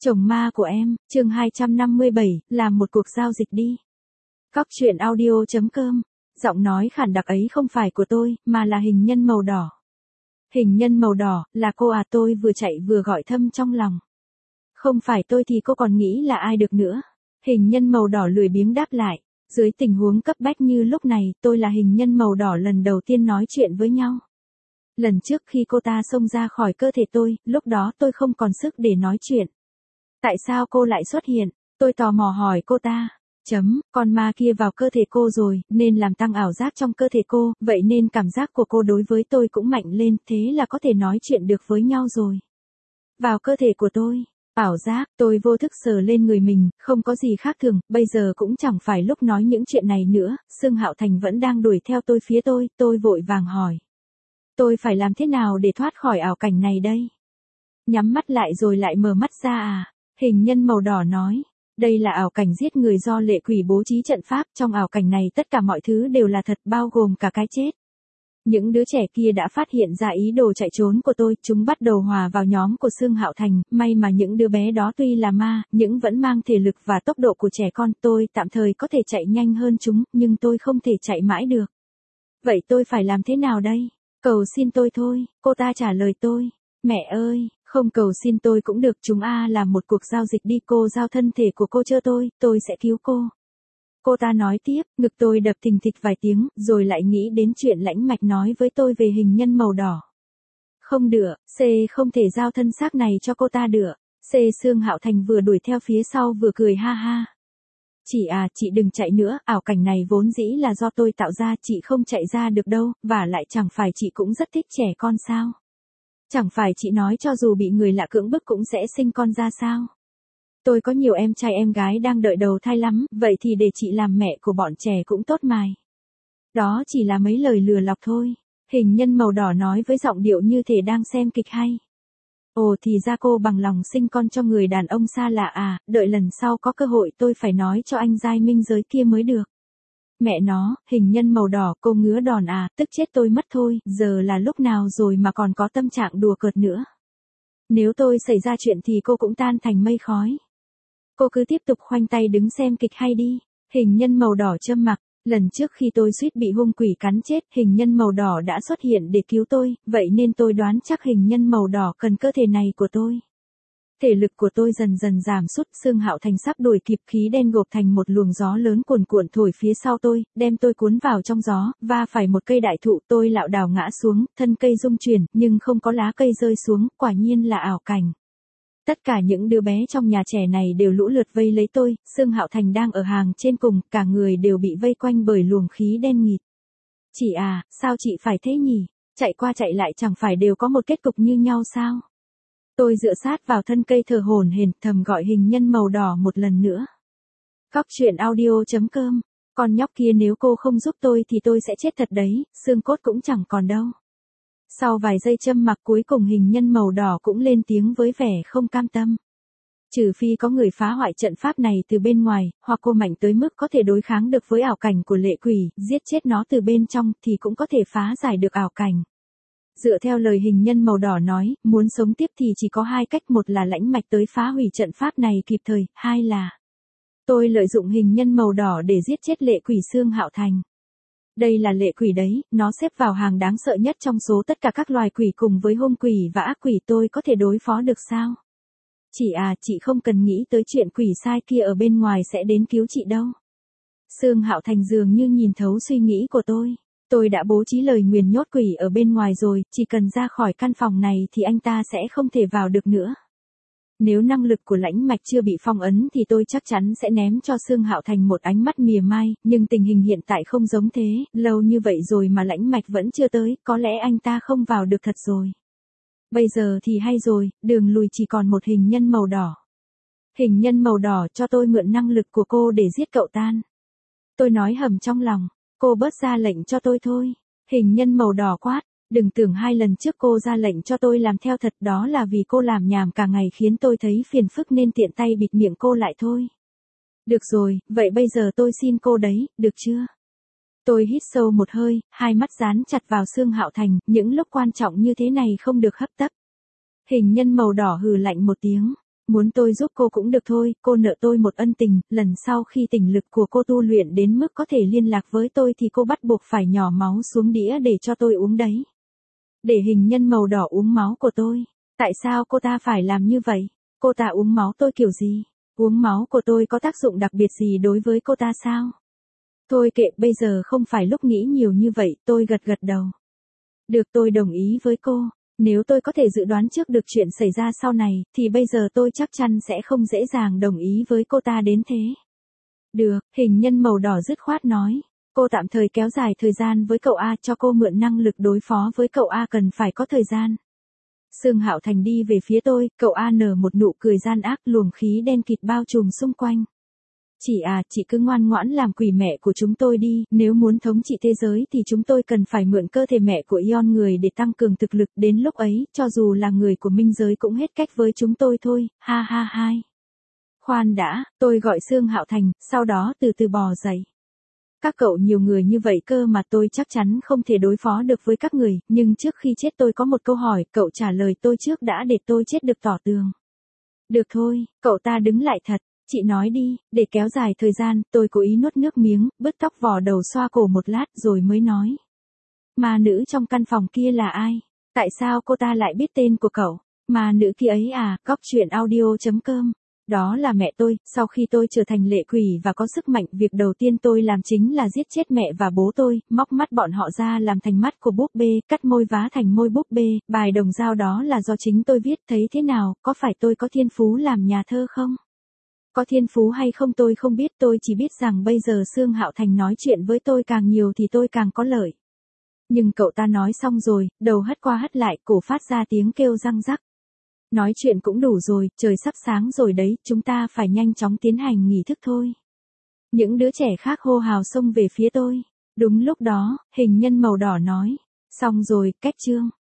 Chồng ma của em, chương 257, làm một cuộc giao dịch đi. Cóc truyện audio.com. Giọng nói khản đặc ấy không phải của tôi, mà là hình nhân màu đỏ. Hình nhân màu đỏ, là cô à, tôi vừa chạy vừa gọi thầm trong lòng. Không phải tôi thì cô còn nghĩ là ai được nữa. Hình nhân màu đỏ lười biếng đáp lại. Dưới tình huống cấp bách như lúc này, tôi là hình nhân màu đỏ lần đầu tiên nói chuyện với nhau. Lần trước khi cô ta xông ra khỏi cơ thể tôi, lúc đó tôi không còn sức để nói chuyện. Tại sao cô lại xuất hiện? Tôi tò mò hỏi cô ta. Con ma kia vào cơ thể cô rồi, nên làm tăng ảo giác trong cơ thể cô, vậy nên cảm giác của cô đối với tôi cũng mạnh lên, thế là có thể nói chuyện được với nhau rồi. Vào cơ thể của tôi, ảo giác, tôi vô thức sờ lên người mình, không có gì khác thường, bây giờ cũng chẳng phải lúc nói những chuyện này nữa, Sương Hạo Thành vẫn đang đuổi theo phía tôi vội vàng hỏi. Tôi phải làm thế nào để thoát khỏi ảo cảnh này đây? Nhắm mắt lại rồi lại mở mắt ra à? Hình nhân màu đỏ nói, đây là ảo cảnh giết người do lệ quỷ bố trí trận pháp, trong ảo cảnh này tất cả mọi thứ đều là thật, bao gồm cả cái chết. Những đứa trẻ kia đã phát hiện ra ý đồ chạy trốn của tôi, chúng bắt đầu hòa vào nhóm của Sương Hạo Thành, may mà những đứa bé đó tuy là ma, nhưng vẫn mang thể lực và tốc độ của trẻ con, tôi tạm thời có thể chạy nhanh hơn chúng, nhưng tôi không thể chạy mãi được. Vậy tôi phải làm thế nào đây? Cầu xin tôi thôi, cô ta trả lời tôi. Mẹ ơi, không cầu xin tôi cũng được, chúng làm một cuộc giao dịch đi, cô giao thân thể của cô cho tôi sẽ cứu cô. Cô ta nói tiếp, ngực tôi đập thình thịch vài tiếng, rồi lại nghĩ đến chuyện Lãnh Mạch nói với tôi về hình nhân màu đỏ. Không được, không thể giao thân xác này cho cô ta được. Sương Hạo Thành vừa đuổi theo phía sau vừa cười ha ha. Chị đừng chạy nữa, ảo cảnh này vốn dĩ là do tôi tạo ra, chị không chạy ra được đâu, và lại chẳng phải chị cũng rất thích trẻ con sao? Chẳng phải chị nói cho dù bị người lạ cưỡng bức cũng sẽ sinh con ra sao? Tôi có nhiều em trai em gái đang đợi đầu thai lắm, vậy thì để chị làm mẹ của bọn trẻ cũng tốt mài. Đó chỉ là mấy lời lừa lọc thôi. Hình nhân màu đỏ nói với giọng điệu như thể đang xem kịch hay. Ồ, thì ra cô bằng lòng sinh con cho người đàn ông xa lạ à, đợi lần sau có cơ hội tôi phải nói cho anh giai minh giới kia mới được. Mẹ nó, hình nhân màu đỏ, cô ngứa đòn à, tức chết tôi mất thôi, giờ là lúc nào rồi mà còn có tâm trạng đùa cợt nữa. Nếu tôi xảy ra chuyện thì cô cũng tan thành mây khói. Cô cứ tiếp tục khoanh tay đứng xem kịch hay đi. Hình nhân màu đỏ châm mặc, lần trước khi tôi suýt bị hung quỷ cắn chết, hình nhân màu đỏ đã xuất hiện để cứu tôi, vậy nên tôi đoán chắc hình nhân màu đỏ cần cơ thể này của tôi. Thể lực của tôi dần dần giảm sút, Sương Hạo Thành sắp đuổi kịp, khí đen gộp thành một luồng gió lớn cuồn cuộn thổi phía sau tôi, đem tôi cuốn vào trong gió, va phải một cây đại thụ, tôi lảo đảo ngã xuống, thân cây rung chuyển, nhưng không có lá cây rơi xuống, quả nhiên là ảo cảnh. Tất cả những đứa bé trong nhà trẻ này đều lũ lượt vây lấy tôi, Sương Hạo Thành đang ở hàng trên cùng, cả người đều bị vây quanh bởi luồng khí đen nghịt. Chị à, sao chị phải thế nhỉ? Chạy qua chạy lại chẳng phải đều có một kết cục như nhau sao? Tôi dựa sát vào thân cây thở hổn hển, thầm gọi hình nhân màu đỏ một lần nữa. Cóc truyện audio.com. Con nhóc kia nếu cô không giúp tôi thì tôi sẽ chết thật đấy, xương cốt cũng chẳng còn đâu. Sau vài giây châm mặc cuối cùng hình nhân màu đỏ cũng lên tiếng với vẻ không cam tâm. Trừ phi có người phá hoại trận pháp này từ bên ngoài, hoặc cô mạnh tới mức có thể đối kháng được với ảo cảnh của lệ quỷ, giết chết nó từ bên trong thì cũng có thể phá giải được ảo cảnh. Dựa theo lời hình nhân màu đỏ nói, muốn sống tiếp thì chỉ có hai cách, một là Lãnh Mạch tới phá hủy trận pháp này kịp thời, hai là tôi lợi dụng hình nhân màu đỏ để giết chết lệ quỷ Sương Hạo Thành. Đây là lệ quỷ đấy, nó xếp vào hàng đáng sợ nhất trong số tất cả các loài quỷ, cùng với hung quỷ và ác quỷ, tôi có thể đối phó được sao? Chị không cần nghĩ tới chuyện quỷ sai kia ở bên ngoài sẽ đến cứu chị đâu. Sương Hạo Thành dường như nhìn thấu suy nghĩ của tôi. Tôi đã bố trí lời nguyền nhốt quỷ ở bên ngoài rồi, chỉ cần ra khỏi căn phòng này thì anh ta sẽ không thể vào được nữa. Nếu năng lực của Lãnh Mạch chưa bị phong ấn thì tôi chắc chắn sẽ ném cho Sương Hạo Thành một ánh mắt mỉa mai, nhưng tình hình hiện tại không giống thế, lâu như vậy rồi mà Lãnh Mạch vẫn chưa tới, có lẽ anh ta không vào được thật rồi. Bây giờ thì hay rồi, đường lùi chỉ còn một hình nhân màu đỏ. Hình nhân màu đỏ, cho tôi mượn năng lực của cô để giết cậu tan. Tôi nói hầm trong lòng, cô bớt ra lệnh cho tôi thôi. Hình nhân màu đỏ quát. Đừng tưởng hai lần trước cô ra lệnh cho tôi làm theo thật, đó là vì cô làm nhảm cả ngày khiến tôi thấy phiền phức nên tiện tay bịt miệng cô lại thôi. Được rồi, vậy bây giờ tôi xin cô đấy, được chưa? Tôi hít sâu một hơi, hai mắt dán chặt vào Sương Hạo Thành, những lúc quan trọng như thế này không được hấp tấp. Hình nhân màu đỏ hừ lạnh một tiếng. Muốn tôi giúp cô cũng được thôi, cô nợ tôi một ân tình, lần sau khi tình lực của cô tu luyện đến mức có thể liên lạc với tôi thì cô bắt buộc phải nhỏ máu xuống đĩa để cho tôi uống đấy. Để hình nhân màu đỏ uống máu của tôi. Tại sao cô ta phải làm như vậy? Cô ta uống máu tôi kiểu gì? Uống máu của tôi có tác dụng đặc biệt gì đối với cô ta sao? Thôi kệ, bây giờ không phải lúc nghĩ nhiều như vậy, tôi gật gật đầu. Được, tôi đồng ý với cô. Nếu tôi có thể dự đoán trước được chuyện xảy ra sau này, thì bây giờ tôi chắc chắn sẽ không dễ dàng đồng ý với cô ta đến thế. Được, hình nhân màu đỏ dứt khoát nói. Cô tạm thời kéo dài thời gian với cậu A, cho cô mượn năng lực đối phó với cậu A cần phải có thời gian. Sương Hạo Thành đi về phía tôi, cậu A nở một nụ cười gian ác, luồng khí đen kịt bao trùm xung quanh. Chị cứ ngoan ngoãn làm quỷ mẹ của chúng tôi đi, nếu muốn thống trị thế giới thì chúng tôi cần phải mượn cơ thể mẹ của Ion người để tăng cường thực lực, đến lúc ấy, cho dù là người của minh giới cũng hết cách với chúng tôi thôi, ha ha hai. Khoan đã, tôi gọi Sương Hạo Thành, sau đó từ từ bò dậy. Các cậu nhiều người như vậy cơ mà tôi chắc chắn không thể đối phó được với các người, nhưng trước khi chết tôi có một câu hỏi, cậu trả lời tôi trước đã để tôi chết được tỏ tường. Được thôi, cậu ta đứng lại thật. Chị nói đi, để kéo dài thời gian, tôi cố ý nuốt nước miếng, bứt tóc vò đầu xoa cổ một lát rồi mới nói. Ma nữ trong căn phòng kia là ai? Tại sao cô ta lại biết tên của cậu? Ma nữ kia ấy à, coctruyện.audio.com. Đó là mẹ tôi, sau khi tôi trở thành lệ quỷ và có sức mạnh, việc đầu tiên tôi làm chính là giết chết mẹ và bố tôi, móc mắt bọn họ ra làm thành mắt của búp bê, cắt môi vá thành môi búp bê, bài đồng dao đó là do chính tôi viết, thấy thế nào, có phải tôi có thiên phú làm nhà thơ không? Có thiên phú hay không tôi không biết, tôi chỉ biết rằng bây giờ Sương Hạo Thành nói chuyện với tôi càng nhiều thì tôi càng có lợi. Nhưng cậu ta nói xong rồi, đầu hất qua hất lại, cổ phát ra tiếng kêu răng rắc. Nói chuyện cũng đủ rồi, trời sắp sáng rồi đấy, chúng ta phải nhanh chóng tiến hành nghi thức thôi. Những đứa trẻ khác hô hào xông về phía tôi. Đúng lúc đó, hình nhân màu đỏ nói. Xong rồi, kết chương.